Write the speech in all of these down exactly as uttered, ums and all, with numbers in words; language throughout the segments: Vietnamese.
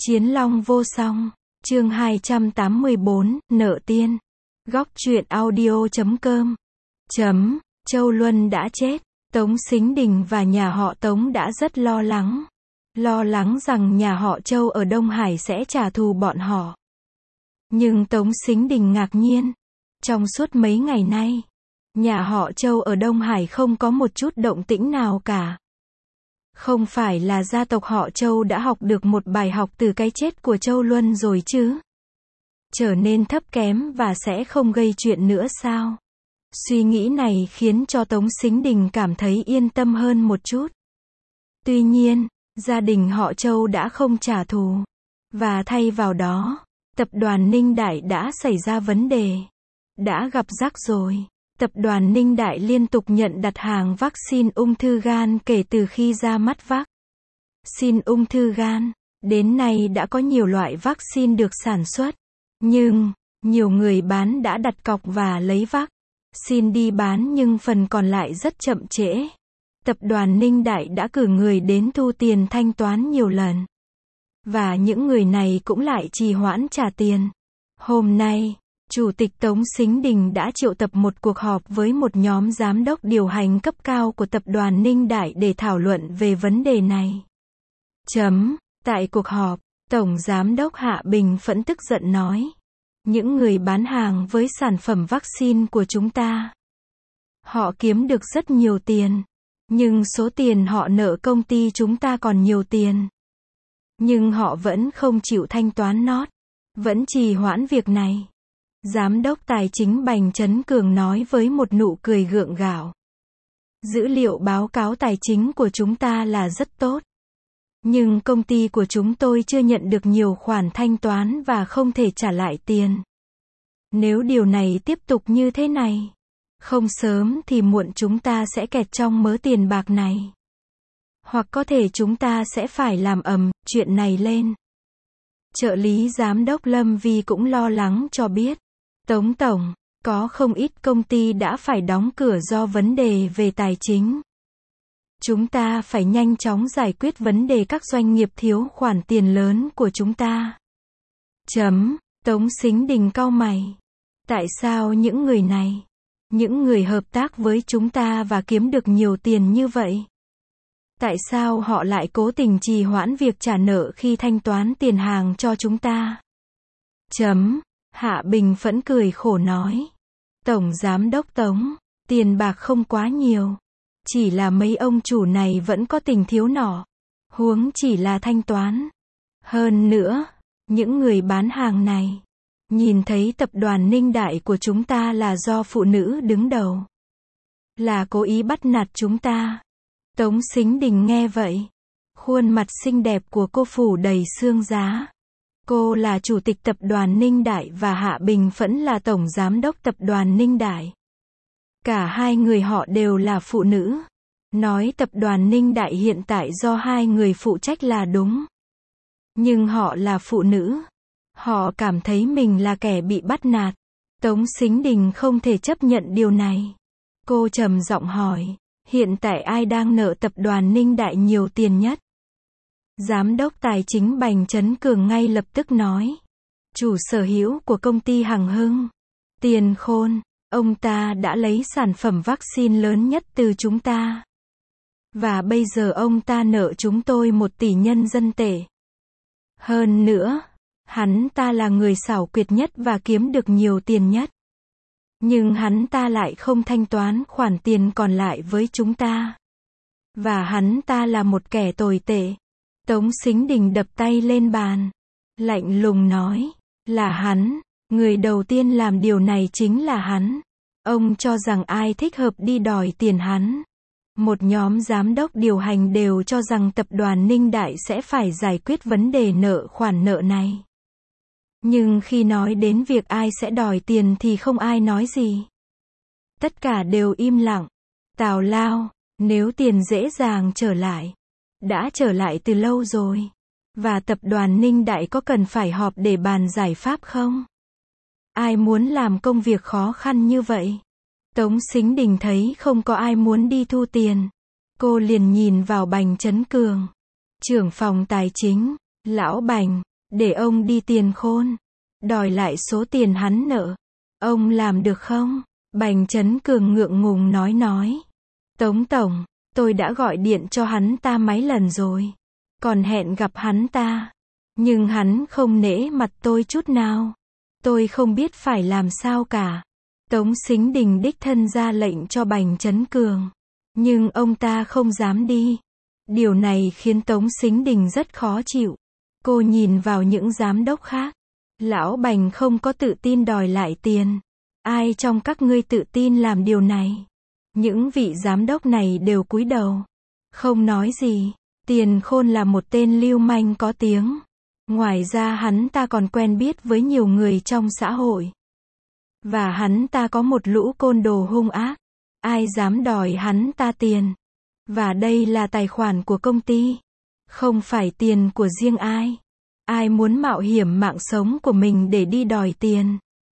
Chiến long vô song. Chương hai trăm tám mươi bốn, nợ tiên. Góc truyện audio chấm com. Chấm, Châu Luân đã chết. Tống Sính Đình và nhà họ Tống đã rất lo lắng. Lo lắng rằng nhà họ Châu ở Đông Hải sẽ trả thù bọn họ. Nhưng Tống Sính Đình ngạc nhiên. Trong suốt mấy ngày nay, nhà họ Châu ở Đông Hải không có một chút động tĩnh nào cả. Không phải là gia tộc họ Châu đã học được một bài học từ cái chết của Châu Luân rồi chứ? Trở nên thấp kém và sẽ không gây chuyện nữa sao? Suy nghĩ này khiến cho Tống Sính Đình cảm thấy yên tâm hơn một chút. Tuy nhiên, gia đình họ Châu đã không trả thù. Và thay vào đó, tập đoàn Ninh Đại đã xảy ra vấn đề. Đã gặp rắc rối. Tập đoàn Ninh Đại liên tục nhận đặt hàng vaccine ung thư gan kể từ khi ra mắt vaccine ung thư gan. Đến nay đã có nhiều loại vaccine được sản xuất. Nhưng, nhiều người bán đã đặt cọc và lấy vaccine đi bán nhưng phần còn lại rất chậm trễ. Tập đoàn Ninh Đại đã cử người đến thu tiền thanh toán nhiều lần. Và những người này cũng lại trì hoãn trả tiền. Hôm nay, Chủ tịch Tống Sính Đình đã triệu tập một cuộc họp với một nhóm giám đốc điều hành cấp cao của tập đoàn Ninh Đại để thảo luận về vấn đề này. Chấm. Tại cuộc họp, Tổng Giám đốc Hạ Bình Phẫn tức giận nói. Những người bán hàng với sản phẩm vaccine của chúng ta, họ kiếm được rất nhiều tiền. Nhưng số tiền họ nợ công ty chúng ta còn nhiều tiền. Nhưng họ vẫn không chịu thanh toán nốt. Vẫn trì hoãn việc này. Giám đốc Tài chính Bành Trấn Cường nói với một nụ cười gượng gạo. Dữ liệu báo cáo tài chính của chúng ta là rất tốt. Nhưng công ty của chúng tôi chưa nhận được nhiều khoản thanh toán và không thể trả lại tiền. Nếu điều này tiếp tục như thế này, không sớm thì muộn chúng ta sẽ kẹt trong mớ tiền bạc này. Hoặc có thể chúng ta sẽ phải làm ầm chuyện này lên. Trợ lý giám đốc Lâm Vi cũng lo lắng cho biết. Tống Tổng, có không ít công ty đã phải đóng cửa do vấn đề về tài chính. Chúng ta phải nhanh chóng giải quyết vấn đề các doanh nghiệp thiếu khoản tiền lớn của chúng ta. Chấm. Tống Sính Đình cau mày. Tại sao những người này, những người hợp tác với chúng ta và kiếm được nhiều tiền như vậy, tại sao họ lại cố tình trì hoãn việc trả nợ khi thanh toán tiền hàng cho chúng ta? Chấm. Hạ Bình Phẫn cười khổ nói. Tổng Giám đốc Tống, tiền bạc không quá nhiều. Chỉ là mấy ông chủ này vẫn có tình thiếu nọ. Huống chỉ là thanh toán. Hơn nữa, những người bán hàng này, nhìn thấy tập đoàn Ninh Đại của chúng ta là do phụ nữ đứng đầu. Là cố ý bắt nạt chúng ta. Tống Sính Đình nghe vậy. Khuôn mặt xinh đẹp của cô phủ đầy xương giá. Cô là chủ tịch tập đoàn Ninh Đại và Hạ Bình Phẫn là tổng giám đốc tập đoàn Ninh Đại. Cả hai người họ đều là phụ nữ. Nói tập đoàn Ninh Đại hiện tại do hai người phụ trách là đúng. Nhưng họ là phụ nữ. Họ cảm thấy mình là kẻ bị bắt nạt. Tống Sính Đình không thể chấp nhận điều này. Cô trầm giọng hỏi, hiện tại ai đang nợ tập đoàn Ninh Đại nhiều tiền nhất? Giám đốc Tài chính Bành Trấn Cường ngay lập tức nói. Chủ sở hữu của công ty Hằng Hưng. Tiền Khôn. Ông ta đã lấy sản phẩm vaccine lớn nhất từ chúng ta. Và bây giờ ông ta nợ chúng tôi một tỷ nhân dân tệ. Hơn nữa, hắn ta là người xảo quyệt nhất và kiếm được nhiều tiền nhất. Nhưng hắn ta lại không thanh toán khoản tiền còn lại với chúng ta. Và hắn ta là một kẻ tồi tệ. Tống Sính Đình đập tay lên bàn. Lạnh lùng nói. Là hắn. Người đầu tiên làm điều này chính là hắn. Ông cho rằng ai thích hợp đi đòi tiền hắn. Một nhóm giám đốc điều hành đều cho rằng tập đoàn Ninh Đại sẽ phải giải quyết vấn đề nợ khoản nợ này. Nhưng khi nói đến việc ai sẽ đòi tiền thì không ai nói gì. Tất cả đều im lặng. Tào lao, nếu tiền dễ dàng trở lại. Đã trở lại từ lâu rồi. Và tập đoàn Ninh Đại có cần phải họp để bàn giải pháp không? Ai muốn làm công việc khó khăn như vậy? Tống Sính Đình thấy không có ai muốn đi thu tiền. Cô liền nhìn vào Bành Trấn Cường. Trưởng phòng tài chính. Lão Bành, để ông đi Tiền Khôn, đòi lại số tiền hắn nợ. Ông làm được không? Bành Trấn Cường ngượng ngùng nói nói. Tống tổng, tôi đã gọi điện cho hắn ta mấy lần rồi. Còn hẹn gặp hắn ta. Nhưng hắn không nể mặt tôi chút nào. Tôi không biết phải làm sao cả. Tống Sính Đình đích thân ra lệnh cho Bành Trấn Cường. Nhưng ông ta không dám đi. Điều này khiến Tống Sính Đình rất khó chịu. Cô nhìn vào những giám đốc khác. Lão Bành không có tự tin đòi lại tiền. Ai trong các ngươi tự tin làm điều này? Những vị giám đốc này đều cúi đầu. Không nói gì. Tiền Khôn là một tên lưu manh có tiếng. Ngoài ra hắn ta còn quen biết với nhiều người trong xã hội. Và hắn ta có một lũ côn đồ hung ác. Ai dám đòi hắn ta tiền? Và đây là tài khoản của công ty. Không phải tiền của riêng ai. Ai muốn mạo hiểm mạng sống của mình để đi đòi tiền?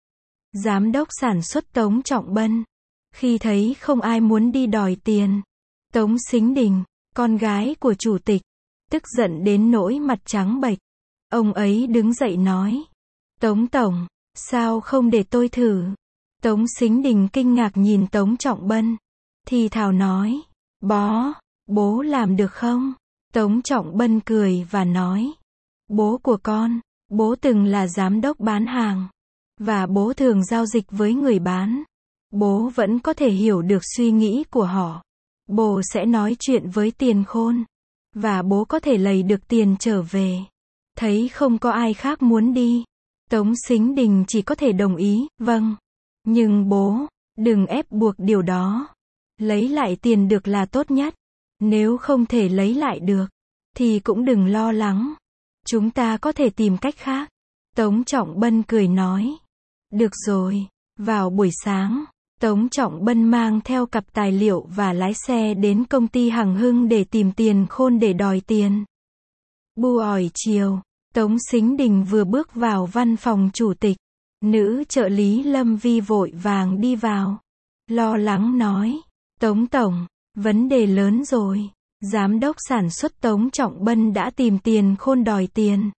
Giám đốc sản xuất Tống Trọng Bân. Khi thấy không ai muốn đi đòi tiền, Tống Sính Đình, con gái của chủ tịch, tức giận đến nỗi mặt trắng bệch. Ông ấy đứng dậy nói. Tống tổng, sao không để tôi thử? Tống Sính Đình kinh ngạc nhìn Tống Trọng Bân. Thì thào nói. Bó, bố làm được không? Tống Trọng Bân cười và nói. Bố của con, bố từng là giám đốc bán hàng. Và bố thường giao dịch với người bán. Bố vẫn có thể hiểu được suy nghĩ của họ. Bố sẽ nói chuyện với Tiền Khôn. Và bố có thể lấy được tiền trở về. Thấy không có ai khác muốn đi. Tống Sính Đình chỉ có thể đồng ý, vâng. Nhưng bố, đừng ép buộc điều đó. Lấy lại tiền được là tốt nhất. Nếu không thể lấy lại được, thì cũng đừng lo lắng. Chúng ta có thể tìm cách khác. Tống Trọng Bân cười nói. Được rồi. Vào buổi sáng, Tống Trọng Bân mang theo cặp tài liệu và lái xe đến công ty Hằng Hưng để tìm Tiền Khôn để đòi tiền. Bu ỏi chiều, Tống Sính Đình vừa bước vào văn phòng chủ tịch. Nữ trợ lý Lâm Vi vội vàng đi vào. Lo lắng nói. Tống tổng, vấn đề lớn rồi. Giám đốc sản xuất Tống Trọng Bân đã tìm Tiền Khôn đòi tiền.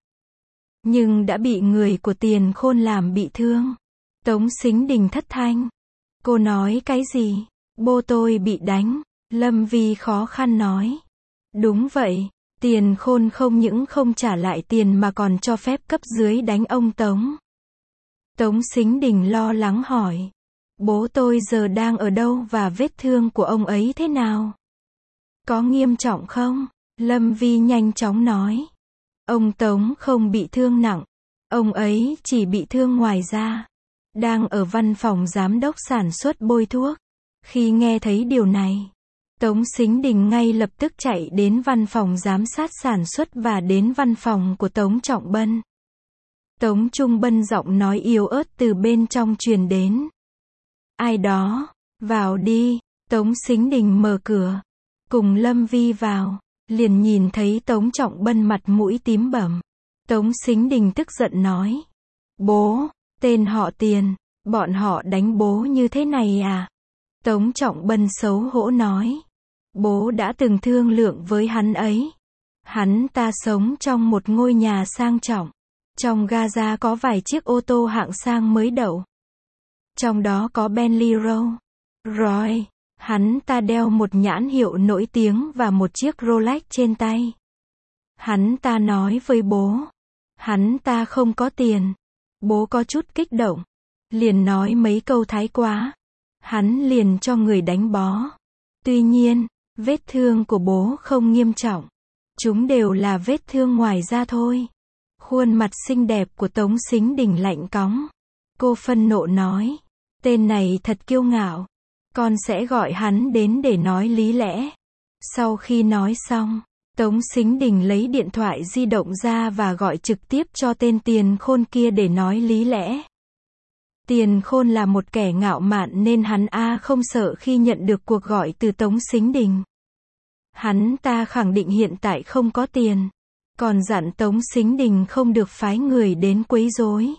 Nhưng đã bị người của Tiền Khôn làm bị thương. Tống Sính Đình thất thanh. Cô nói cái gì? Bố tôi bị đánh. Lâm Vi khó khăn nói. Đúng vậy, Tiền Khôn không những không trả lại tiền mà còn cho phép cấp dưới đánh ông Tống. Tống Sính Đình lo lắng hỏi. Bố tôi giờ đang ở đâu và vết thương của ông ấy thế nào? Có nghiêm trọng không? Lâm Vi nhanh chóng nói. Ông Tống không bị thương nặng. Ông ấy chỉ bị thương ngoài da. Đang ở văn phòng giám đốc sản xuất bôi thuốc. Khi nghe thấy điều này, Tống Sính Đình ngay lập tức chạy đến văn phòng giám sát sản xuất và đến văn phòng của Tống Trọng Bân. Tống Trung Bân giọng nói yếu ớt từ bên trong truyền đến. Ai đó, vào đi. Tống Sính Đình mở cửa. Cùng Lâm Vi vào, liền nhìn thấy Tống Trọng Bân mặt mũi tím bầm. Tống Sính Đình tức giận nói. Bố, tên họ Tiền, bọn họ đánh bố như thế này à? Tống Trọng Bân xấu hổ nói. Bố đã từng thương lượng với hắn ấy. Hắn ta sống trong một ngôi nhà sang trọng. Trong Gaza có vài chiếc ô tô hạng sang mới đậu. Trong đó có Bentley Rolls Royce. Hắn ta đeo một nhãn hiệu nổi tiếng và một chiếc Rolex trên tay. Hắn ta nói với bố. Hắn ta không có tiền. Bố có chút kích động. Liền nói mấy câu thái quá. Hắn liền cho người đánh bó. Tuy nhiên, vết thương của bố không nghiêm trọng. Chúng đều là vết thương ngoài da thôi. Khuôn mặt xinh đẹp của Tống Sính Đình lạnh cóng. Cô phân nộ nói. Tên này thật kiêu ngạo. Con sẽ gọi hắn đến để nói lý lẽ. Sau khi nói xong, Tống Sính Đình lấy điện thoại di động ra và gọi trực tiếp cho tên Tiền Khôn kia để nói lý lẽ. Tiền Khôn là một kẻ ngạo mạn nên hắn a không sợ khi nhận được cuộc gọi từ Tống Sính Đình. Hắn ta khẳng định hiện tại không có tiền. Còn dặn Tống Sính Đình không được phái người đến quấy rối.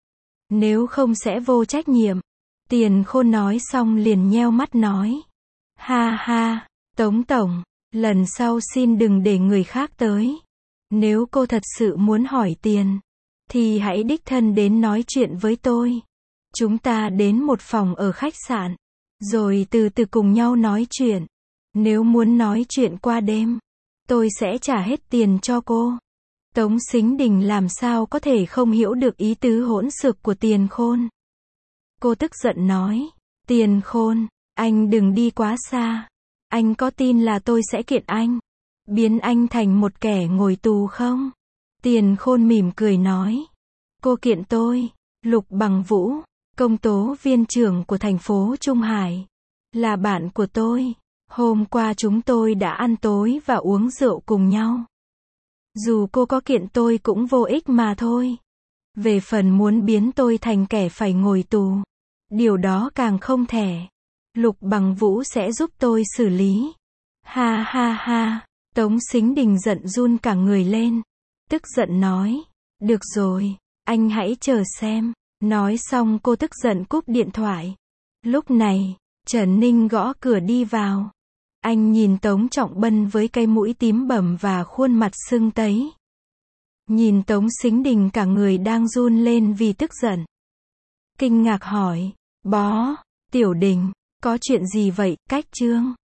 Nếu không sẽ vô trách nhiệm. Tiền Khôn nói xong liền nheo mắt nói. Ha ha, Tống Tổng, lần sau xin đừng để người khác tới. Nếu cô thật sự muốn hỏi tiền, thì hãy đích thân đến nói chuyện với tôi. Chúng ta đến một phòng ở khách sạn, rồi từ từ cùng nhau nói chuyện. Nếu muốn nói chuyện qua đêm, tôi sẽ trả hết tiền cho cô. Tống Sính Đình làm sao có thể không hiểu được ý tứ hỗn xược của Tiền Khôn. Cô tức giận nói, Tiền Khôn, anh đừng đi quá xa. Anh có tin là tôi sẽ kiện anh, biến anh thành một kẻ ngồi tù không? Tiền Khôn mỉm cười nói, cô kiện tôi, Lục Bằng Vũ, công tố viên trưởng của thành phố Trung Hải, là bạn của tôi. Hôm qua chúng tôi đã ăn tối và uống rượu cùng nhau. Dù cô có kiện tôi cũng vô ích mà thôi. Về phần muốn biến tôi thành kẻ phải ngồi tù, điều đó càng không thể. Lục Bằng Vũ sẽ giúp tôi xử lý. Ha ha ha, Tống Sính Đình giận run cả người lên. Tức giận nói, được rồi, anh hãy chờ xem. Nói xong cô tức giận cúp điện thoại. Lúc này, Trần Ninh gõ cửa đi vào. Anh nhìn Tống Trọng Bân với cái mũi tím bầm và khuôn mặt sưng tấy. Nhìn Tống Sính Đình cả người đang run lên vì tức giận. Kinh ngạc hỏi, bó, Tiểu Đình, có chuyện gì vậy, Cách Trương?